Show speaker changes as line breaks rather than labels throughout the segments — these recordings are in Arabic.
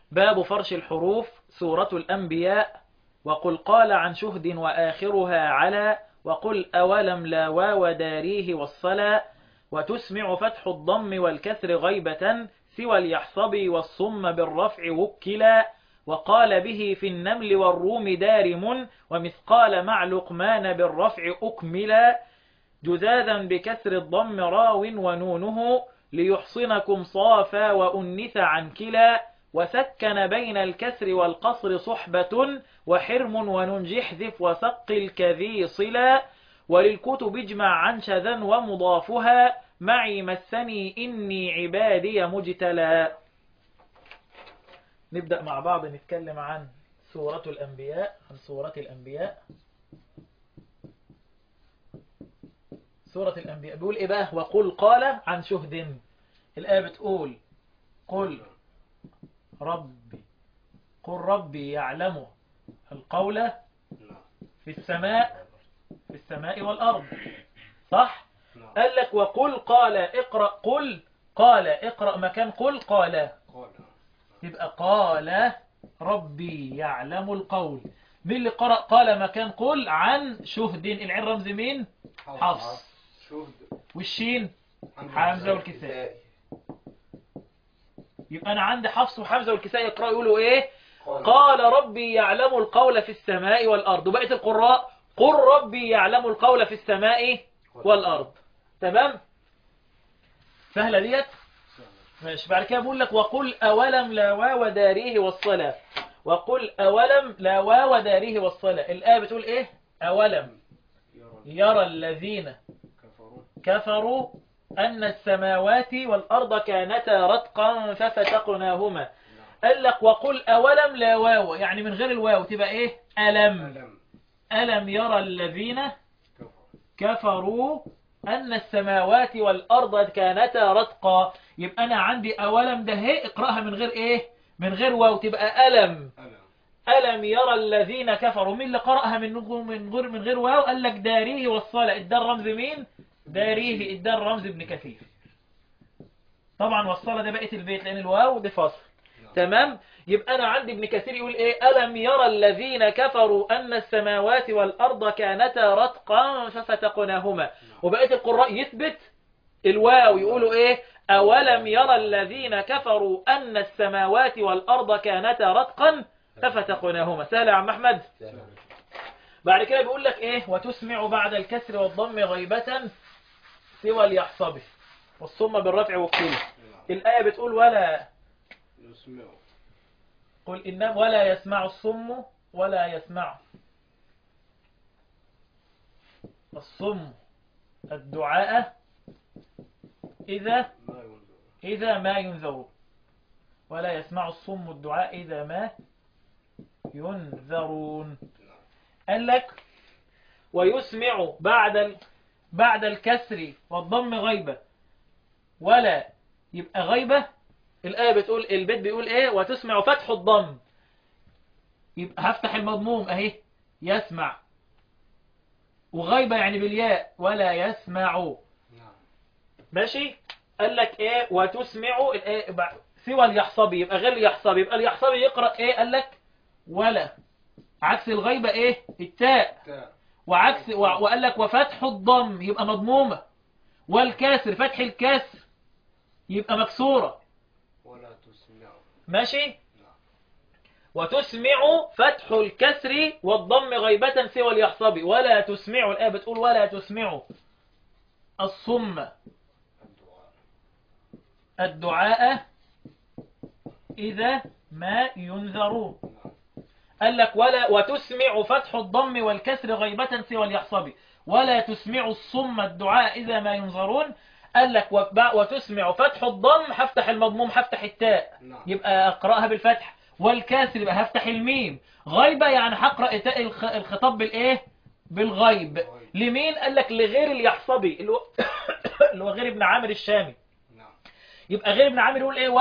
باب فرش الحروف. سورة الأنبياء. وقل قال عن شهد وآخرها على، وقل أولم لا واو داريه والصلا، وتسمع فتح الضم والكسر غيبة سوى اليحصب والصم بالرفع وكلا، وقال به في النمل والروم دارم، ومثقال مع لقمان بالرفع أكملا، جذاذا بكسر الضم راو ونونه ليحصنكم صافا وأنث عن كلا، وسكن بين الكسر والقصر صحبة وحرم وننجح ذف وسق الكذي صلا، وللكتب اجمع عن شذا ومضافها معي مسني إني عبادي مجتلى. نبدأ مع بعض نتكلم عن سورة الأنبياء. سورة الأنبياء بيقول إيه بقى؟ وقل قال عن شهد. الآية بتقول قل ربي يعلم القول في السماء والأرض، صح؟ قال لك وقل قال اقرأ، قل قال اقرأ مكان قل قال، يبقى قال ربي يعلم القول. مين اللي قرأ قال مكان قل؟ عن شهد. العين رمز مين؟ حفص. والشين حمزة والكسائي. يبقى أنا عندي حفص وحمزة والكسائي يقرأوا يقولوا إيه؟ قال ربي يعلم القول في السماء والأرض. وبقية القراء قل ربي يعلم القول في السماء والأرض. تمام؟ سهلة ديت؟ ماشي. بعد كده بقول لك وقل أولم لا واو داريه والصلاة. وقل أولم لا واو داريه والصلاة. الآية بتقول إيه؟ أولم يرى الذين كفروا أن السماوات والأرض كانتا رتقا ففتقناهما. قال لك وقل أولم لا واو، يعني من غير الواو تبقى إيه؟ ألم يرى الذين كفروا أن السماوات والأرض كانتا رتقا. يبقى أنا عندي أولم ده هي اقرأها من غير إيه؟ من غير واو تبقى ألم يرى الذين كفروا. مين اللي قرأها من غير واو؟ قال لك داريه والصلاة. الدار رمز مين؟ داريه. الدار رمز ابن كثير. طبعا والصلاة ده بقية البيت لأن الواو ده فاصل. تمام. يبقى أنا عندي ابن كثير يقول إيه؟ ألم يرى الذين كفروا أن السماوات والأرض كانتا رتقا ففتقناهما. وبقية القراء يثبت الواو يقولوا إيه؟ أولم يرى الذين كفروا أن السماوات والأرض كانتا رتقا ففتقناهما. سهل يا عم أحمد. بعد كده بيقول لك إيه؟ وتسمع بعد الكسر والضم غيبة سوى اليحصب والصم بالرفع والكل. الآية بتقول ولا يسمع، قل إنما ولا يسمع الصم ولا يسمع الصم الدعاء إذا ما ينذرون. ولا يسمع الصم الدعاء إذا ما ينذرون. قال لك ويسمع بعد الكسر والضم غيبة. ولا يبقى غيبة. الآية بتقول البيت بيقول إيه؟ وتسمع فتح الضم. يبقى هفتح المضموم أهي يسمع، وغيبة يعني بالياء ولا يسمع. ماشي. قال لك إيه؟ وتسمع سوى اليحصبي. يبقى غير اليحصبي. يبقى اليحصبي يقرأ إيه؟ قال لك ولا. عكس الغيبة إيه؟ التاء. وقال لك وفتح الضم يبقى مضمومة، والكاسر فتح الكسر يبقى مكسورة. ماشي. وتسمع فتح الكسر والضم غيبة سوى اليحصبي. ولا تسمع. الآية بتقول ولا تسمع الصم الدعاء إذا ما ينذرون. قال لك وتسمع فتح الضم والكسر غيبة سوى اليحصبي. ولا تسمع الصم الدعاء إذا ما ينذرون. قال لك وتسمع فتح الضم هفتح المضموم هفتح التاء يبقى أقرأها بالفتح، والكسر يبقى هفتح الميم. غيبة يعني هقرأ الخطاب بالإيه؟ بالغيب. لمين؟ قال لك لغير اليحصبي اللي هو غير ابن عامر الشامي. يبقى غير ابن عامر يقول إيه؟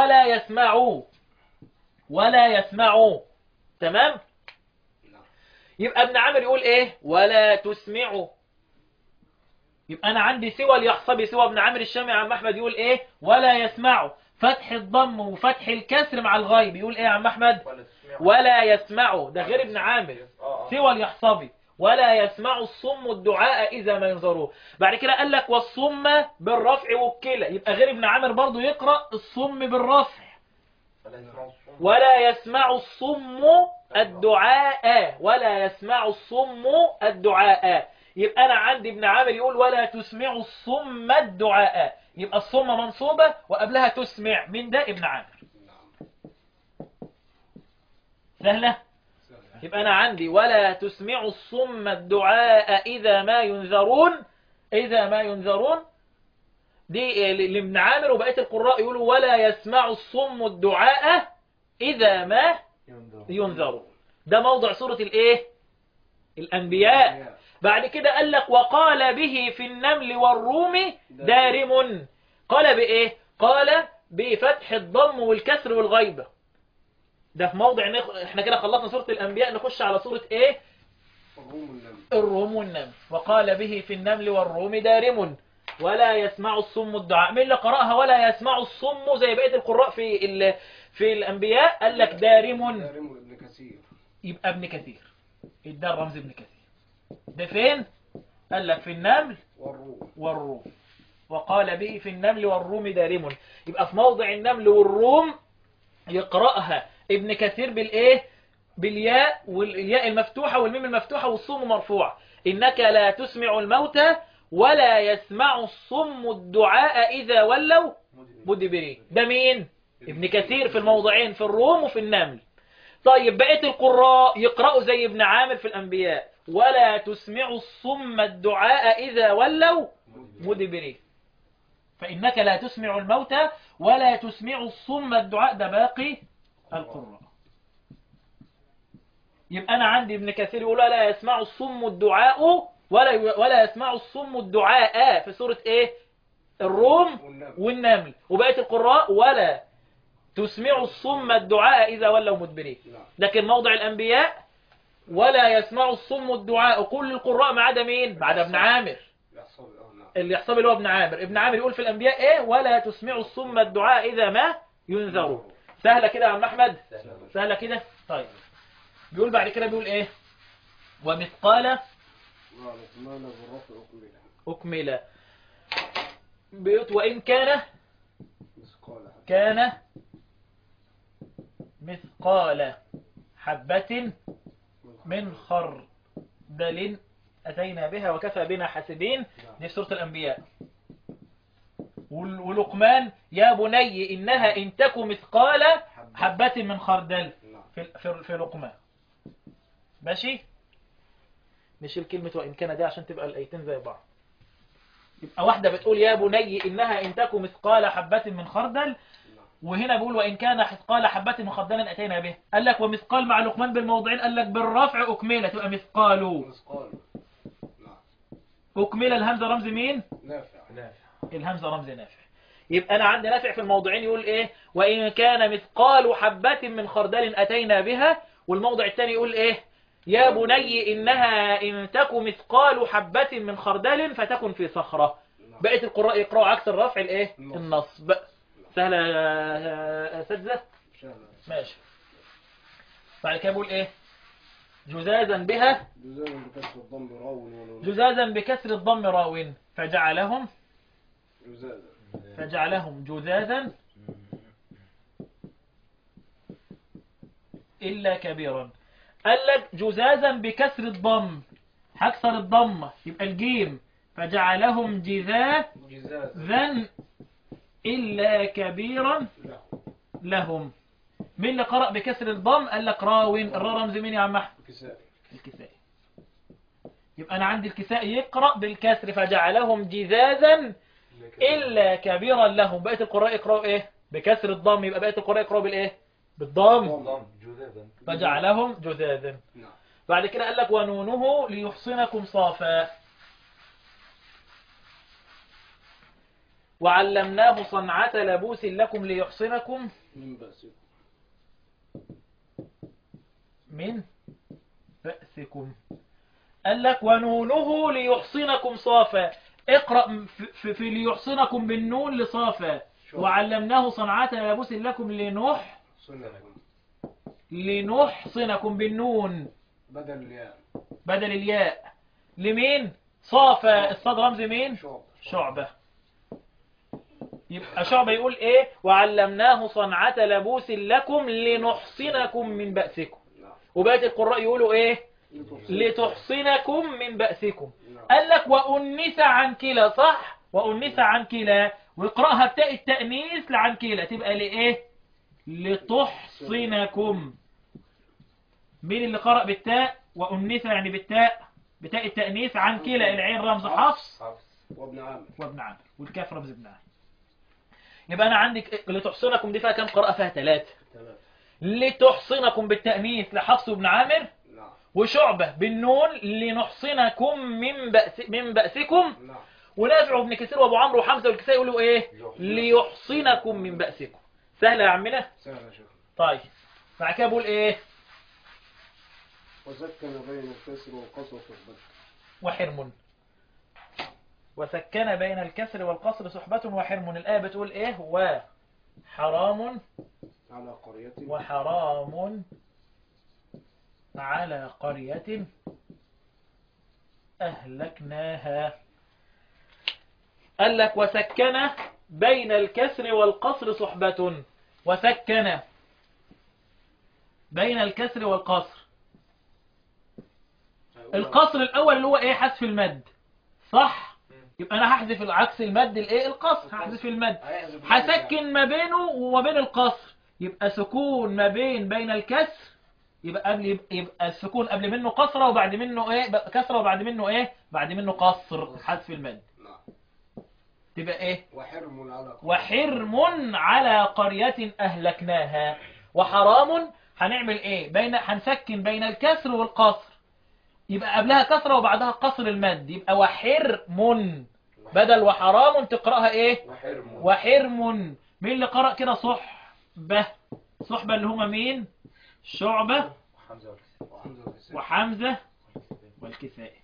ولا يسمعوا. تمام. يبقى ابن عامر يقول إيه؟ ولا تسمعوا. يبقى أنا عندي سوى اليحصبي سوى ابن عامر الشامي عم أحمد يقول إيه؟ ولا يسمعوا. فتح الضم وفتح الكسر مع الغيب يقول ايه يا عم احمد؟ ولا يسمع، ده غير ابن عامر سوى اليحصبي، ولا يسمع الصم الدعاء اذا ما ينظروه. بعد كده قال لك والصم بالرفع وكلا، يبقى غير ابن عامر برضو يقرأ الصم بالرفع. ولا يسمع الصم الدعاء، ولا يسمع الصم الدعاء. يبقى أنا عندي ابن عامر يقول ولا تسمع الصم الدعاء، يبقى الصم منصوبة وقبلها تسمع، من ده ابن عامر. سهلة؟ يبقى أنا عندي ولا تسمع الصم الدعاء إذا ما ينذرون، إذا ما ينذرون دي لابن عامر، وبقية القراء يقولوا ولا يسمع الصم الدعاء إذا ما ينذرون. ده موضع سورة الايه؟ الأنبياء. بعد كده قال لك وقال به في النمل والروم دارم. قال بإيه؟ قال بفتح الضم والكسر والغيبة. ده في موضع احنا كده خلصنا سورة الأنبياء، نخش على سورة ايه؟ الروم والنمل. وقال به في النمل والروم دارم ولا يسمع الصم الدعاء. من اللي قرأها ولا يسمع الصم زي بقية القراء في الأنبياء قال لك دارم
ابن كثير،
يبقى ابن كثير، ده الرمز ابن كثير. ده فين؟ قال لك في النمل والروم. وقال به في النمل والروم دارم، يبقى في موضع النمل والروم يقرأها ابن كثير بالايه؟ بالياء، والياء المفتوحة والميم المفتوحة والصم مرفوع. إنك لا تسمع الموتى ولا يسمع الصم الدعاء إذا ولوا مدبرين. ده مين؟ ابن كثير في الموضعين، في الروم وفي النمل. طيب بقية القراء يقرأوا زي ابن عامر في الأنبياء ولا تسمع الصم الدعاء إذا ولوا مدبرين. فإنك لا تسمع الموتى ولا تسمع الصم الدعاء، ده باقي القراء. يبقى أنا عندي ابن كثير يقول لا يسمع الصم الدعاء ولا يسمع الصم الدعاء في سورة ايه؟ الروم والنمل. وبقية القراء ولا تسمع الصم الدعاء إذا ولوا مدبرين. لكن موضع الأنبياء ولا يسمع الصم الدعاء كل القراء ما عدا مين؟ ما عدا ابن عامر. اللي يحصل اللي هو ابن عامر. ابن عامر يقول في الأنبياء ايه؟ ولا تسمع الصم الدعاء إذا ما ينذروا. سهلة كده يا عم أحمد؟ سهلة كده؟ طيب بيقول بعد كده بيقول ايه؟ ومثقال أكمل بيوت وإن كان مثقال حبة من خردل أتينا بها وكفى بنا حاسبين. دي في سورة الأنبياء. ولقمان يا بني إنها إن تك مثقال حبة من خردل في لقمان. ماشي؟ نشيل كلمة وإن كان دي عشان تبقى الآيتين زي بعض. يبقى واحدة بتقول يا بني إنها إن تك مثقال حبة من خردل، وهنا بيقول وإن كان مثقال حبة من خردل أتينا به. قال لك ومثقال مع لقمان بالموضعين، قال لك بالرفع أكملة تبقى مثقال. أكملة الهمزة رمز مين؟ نافع. الهمزة رمز نافع. يبقى أنا عندي نافع في الموضعين يقول إيه؟ وإن كان مثقال حبة من خردل أتينا بها. والموضع الثاني يقول إيه؟ يا بني إنها إن تك مثقال حبة من خردل فتكن في صخرة. بقية القراء يقرأوا عكس الرفع الإيه؟ النصب. سهلة يا أساتذة؟ ماشي. بعد كده بقول إيه؟ جزازا بها جزازا بكسر الضم راو فجعلهم جزازا إلا كبيرا. قال لك جزازا بكسر الضم، هكسر الضمة يبقى الجيم فجعلهم جزازا إلا كبيرا لهم. مين اللي قرأ بكسر الضم؟ قال لك راوين. الراء رمز مين يا عم أحمد؟ الكسائي. يبقى أنا عندي الكسائي يقرأ بالكسر فجعلهم جزازا إلا كبيرا لهم. بقية القراء يقرأوا إيه؟ بكسر الضم. يبقى بقية القراء يقرأوا بالإيه؟ بالضم. فجعلهم جزازا. بعد كده قال لك ونونه ليحصنكم صافا وعلمناه صنعة لبوس لكم ليحصنكم من بأسكم. قال لك ونونه ليحصنكم صافا. اقرأ في ليحصنكم بالنون لصافا. وعلمناه صنعة لبوس لكم لنحصنكم بالنون بدل الياء. لمين؟ صافى الصاد رمز مين؟ شعبة. يبقى شعبة يقول ايه؟ وعلمناه صنعة لبوس لكم لنحصنكم من بأسكم. وبقية القراء يقولوا ايه؟ لتحصنكم من بأسكم. قال لك وأنث عن كلا، صح؟ وأنث عن كلا، ويقرأها بتاء التأنيث لعن كلا، تبقى لإيه؟ لتحصنكم. مين اللي قرأ بالتاء؟ وأنث يعني بتاء التأنيث عن كلا، العين رمز حفص وابن عامر والكاف رمز ابن عامر. يبقى أنا عندك لتحصنكم دي فيها كم قراءة؟ فيها 3. لتحصنكم بالتأنيث لحفص وابن عامر، وشعبة بالنون لنحصنكم من بأسكم، ونافع وابن كثير وابو عمرو وحمزة والكسائي يقولوا ايه؟ ليحصنكم من بأسكم. سهلة يا عمنا؟
سهلة يا شيخ.
طيب بعد كده بقول ايه؟
وسكن بين الكسر والقصر صحبة
وحرم. وسكن بين الكسر والقصر صحبة وحرم. الآية بتقول ايه؟ وحرام
على قرية
وحرام على قرية أهلكناها. قال لك وسكن بين الكسر والقصر صحبة. وسكن بين الكسر والقصر. القصر الأول اللي هو ايه؟ حذف المد، صح؟ يبقى أنا هحذف عكس المد الايه؟ القصر. هحذف المد، هسكن ما بينه وما بين القصر، يبقى سكون ما بين الكسر، يبقى السكون قبل منه قصرة وبعد منه ايه؟ كسرة وبعد منه ايه؟ بعد منه قصر، حذف المد. تبقى ايه؟ وحرم على قرية أهلكناها. وحرام هنعمل ايه؟ هنسكن بين الكسر والقصر، يبقى قبلها كسرة وبعدها قصر المد، يبقى وحرم بدل وحرام تقرأها ايه؟ وحرم. مين اللي قرأ كده؟ صحبة اللي هما مين؟ شعبة وحمزة والكسائي.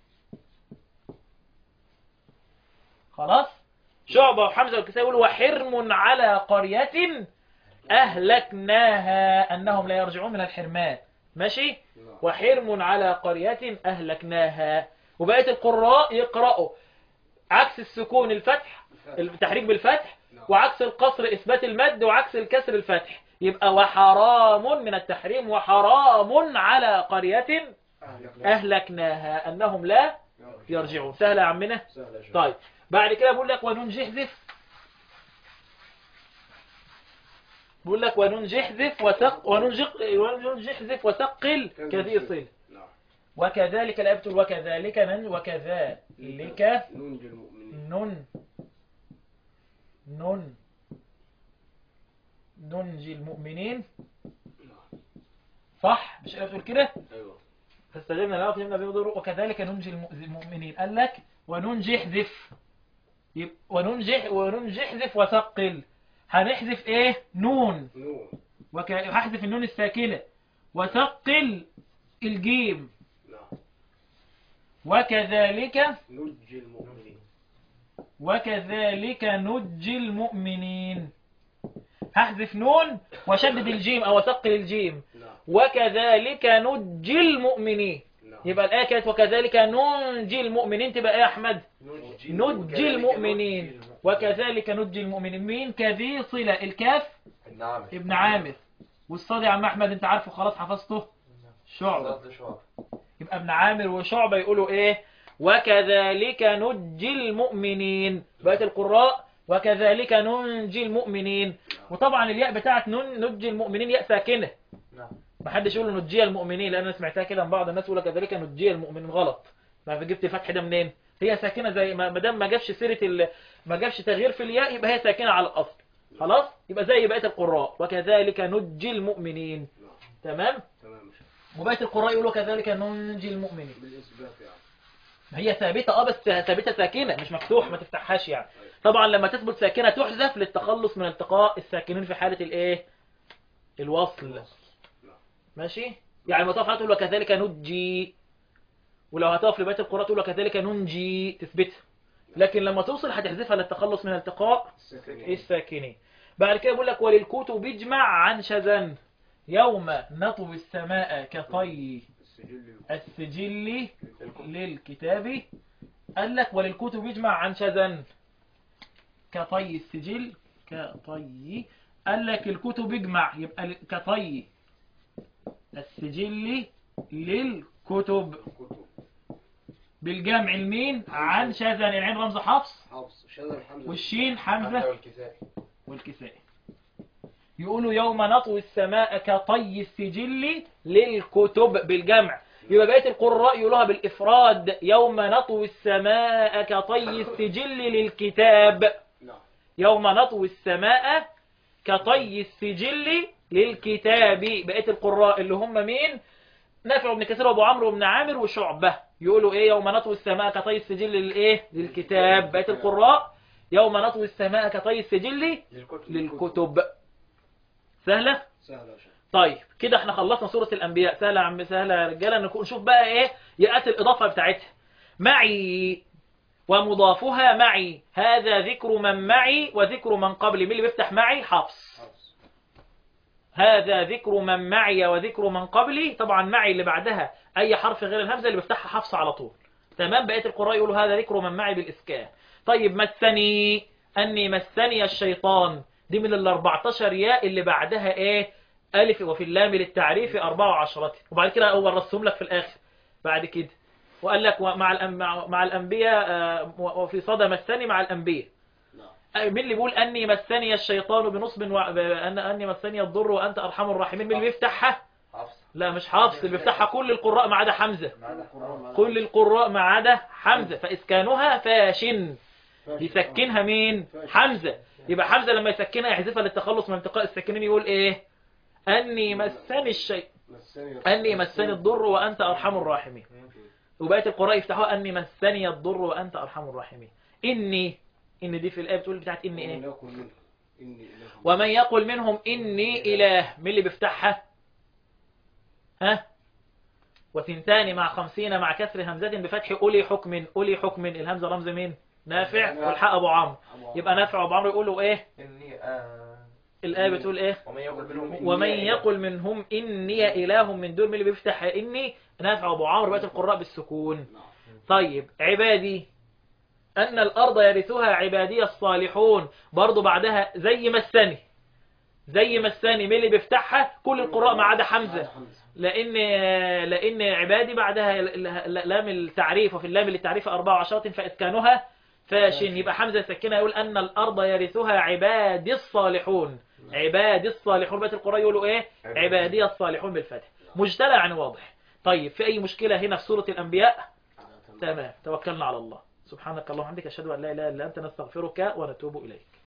خلاص؟ شعبة وحمزة والكسائي يقولوا وحرم على قرية أهلكناها أنهم لا يرجعون من الحرمان. ماشي؟ وحرم على قرية أهلكناها. وبقية القراء يقرأوا عكس السكون الفتح، التحريك بالفتح، وعكس القصر إثبات المد، وعكس الكسر الفتح. يبقى وحرام من التحريم وحرام على قرية أهلكناها أنهم لا يرجعون. سهلة يا عمنا؟ طيب بعد كده بقول لك وننجحذف. بقول لك وننجحذف وثقل كذي صل. وكذلك الآية بتقول وكذلك ننجي المؤمنين. صح؟ مش الآية بتقول كده؟
ايوه.
فاستجبنا له فهمنا به ضر. وكذلك ننجي المؤمنين. قال لك وننجحذف، وننجحذف وثقل. هنحذف ايه؟ نون. هحذف النون الساكنة وثقل الجيم. وكذلك ننجي المؤمنين. هحذف نون وشدد الجيم او ثقل الجيم. وكذلك ننجي المؤمنين. يبقى الآية كانت وكذلك ننجي المؤمنين، تبقى ايه يا احمد؟ ننجي المؤمنين. وكذلك ننجي المؤمنين. مين كذي صلة؟ الكاف ابن عامر، والصاد يا عم احمد انت عارفه خلاص حفظته، شعبة. يبقى ابن عامر وشعبة يقولوا ايه؟ وكذلك ننجي المؤمنين. بقية القراء وكذلك ننجي المؤمنين. وطبعا الياء بتاعت ننجي المؤمنين ياء ساكنة، ما حدش يقول ننجي المؤمنين، لان انا سمعتها كده من بعض الناس يقول كذلك ننجي المؤمنين، غلط. ما جبت الفتح ده منين؟ هي ساكنة، زي ما دام ما جابش سيرة ما جابش تغيير في الياء يبقى هي ساكنة على الاصل. خلاص؟ يبقى زي بقية القراء وكذلك ننجي المؤمنين. تمام؟ وبقية القراء يقولوا كذلك ننجي المؤمنين
بالإثبات يعني.
هي ثابتة بس ثابتة ساكنة مش مفتوح، ما تفتحهاش يعني. طبعا لما تثبت ساكنة تحذف للتخلص من التقاء الساكنين في حالة الايه؟ الوصل. ماشي؟ يعني لما تقف تقول وكذلك ننجي، ولو هتقف لبقية القراء تقول وكذلك ننجي تثبتها، لكن لما توصل هتحذفها للتخلص من التقاء الساكنين. بعد كده بيقول لك وللكتب اجمع عن شذا يوم نطوي السماء كطي السجل للكتاب. قال لك وللكتب اجمع عن شذا كطي السجل كطي. قال لك الكتب اجمع يبقى كطي السجل للكتب بالجمع المين عن شذا. العين رمز حفص والشين حمزة والكسائي. يقولوا يوم نطوي السماء كطي السجل للكتب بالجمع. يبقى بقية القراء يقولوها بالإفراد يوم نطوي السماء كطي السجل للكتاب. يوم نطوي السماء كطي السجل للكتاب. بقية القراء اللي هم مين؟ نافع بن كثير وابو عمرو بن عامر وشعبة يقولوا ايه يوم نطوي السماء كطي السجل للايه للكتاب. بقية القراء يوم نطوي السماء كطي السجل للكتب. سهلة؟
سهلة.
طيب كده احنا خلصنا سورة الأنبياء. سهلة يا عم سهلة يا رجالة. نشوف بقى ايه يأتي الإضافة بتاعتها. معي ومضافها معي. هذا ذكر من معي وذكر من قبلي. مين اللي بيفتح معي؟ حفص. هذا ذكر من معي وذكر من قبلي. طبعا معي اللي بعدها أي حرف غير الهمزة اللي بيفتحها حفص على طول. تمام. بقية القراء يقولوا هذا ذكر من معي بالإسكان. طيب مسني أني مسني الشيطان. دي من ال 14 ياء اللي بعدها ايه ألف وفي اللام للتعريف 14. وبعد كده هو رسم لك في الآخر بعد كده وقال لك مع الأنبياء وفي صدى مسني مع الأنبياء. مين اللي بيقول أني مسني الشيطان بنصب أني مسني الضر وأنت أرحم الراحمين؟ مين اللي بيفتحها؟ لا مش حفص. اللي بيفتحها كل القراء ما عدا حمزة. كل القراء ما عدا حمزة. فإسكانها فاشن. يسكنها مين؟ حمزة. يبقى حمزة لما يسكنها يحذفها للتخلص من التقاء الساكنين يقول ايه؟ أني مسني الشيء أني مسني الضر وأنت أرحم الراحمين. وبقية القراء يفتحوها أني مسني الضر وأنت أرحم الراحمين. إن دي في الآية بتقول بتاعت إني إيه؟ ومن يقل منهم إني إله. مين اللي بيفتحها؟ ها؟ وثنتان مع 50 مع كسر همزة بفتح أولي حكم. أولي حكم الهمزة رمز مين؟ نافع والحق أبو عمرو. يبقى نافع وأبو عمرو يقولوا إيه؟ الآية بتقول إيه؟ ومن يقل منهم إني إله من دون. من اللي بيفتح إني؟ نافع وأبو عمرو. بقية القراء بالسكون. طيب عبادي أن الأرض يرثها عبادي الصالحون. برضو بعدها زي مسني. زي مسني. مين اللي بيفتحها؟ كل القراء ما عدا حمزة. لأن عبادي بعدها لام التعريف وفي اللام للتعريف 14 فإسكانها فاشن. يبقى حمزة سكنها يقول أن الأرض يرثها عبادي الصالحون. عبادي الصالحون. بقية القراء يقولوا إيه؟ عبادي الصالحون بالفتح. مجتلى يعني واضح. طيب في أي مشكلة هنا في سورة الأنبياء؟ تمام. توكلنا على الله. سبحانك اللهم وبحمدك أشهد أن لا إله إلا أنت نستغفرك ونتوب إليك.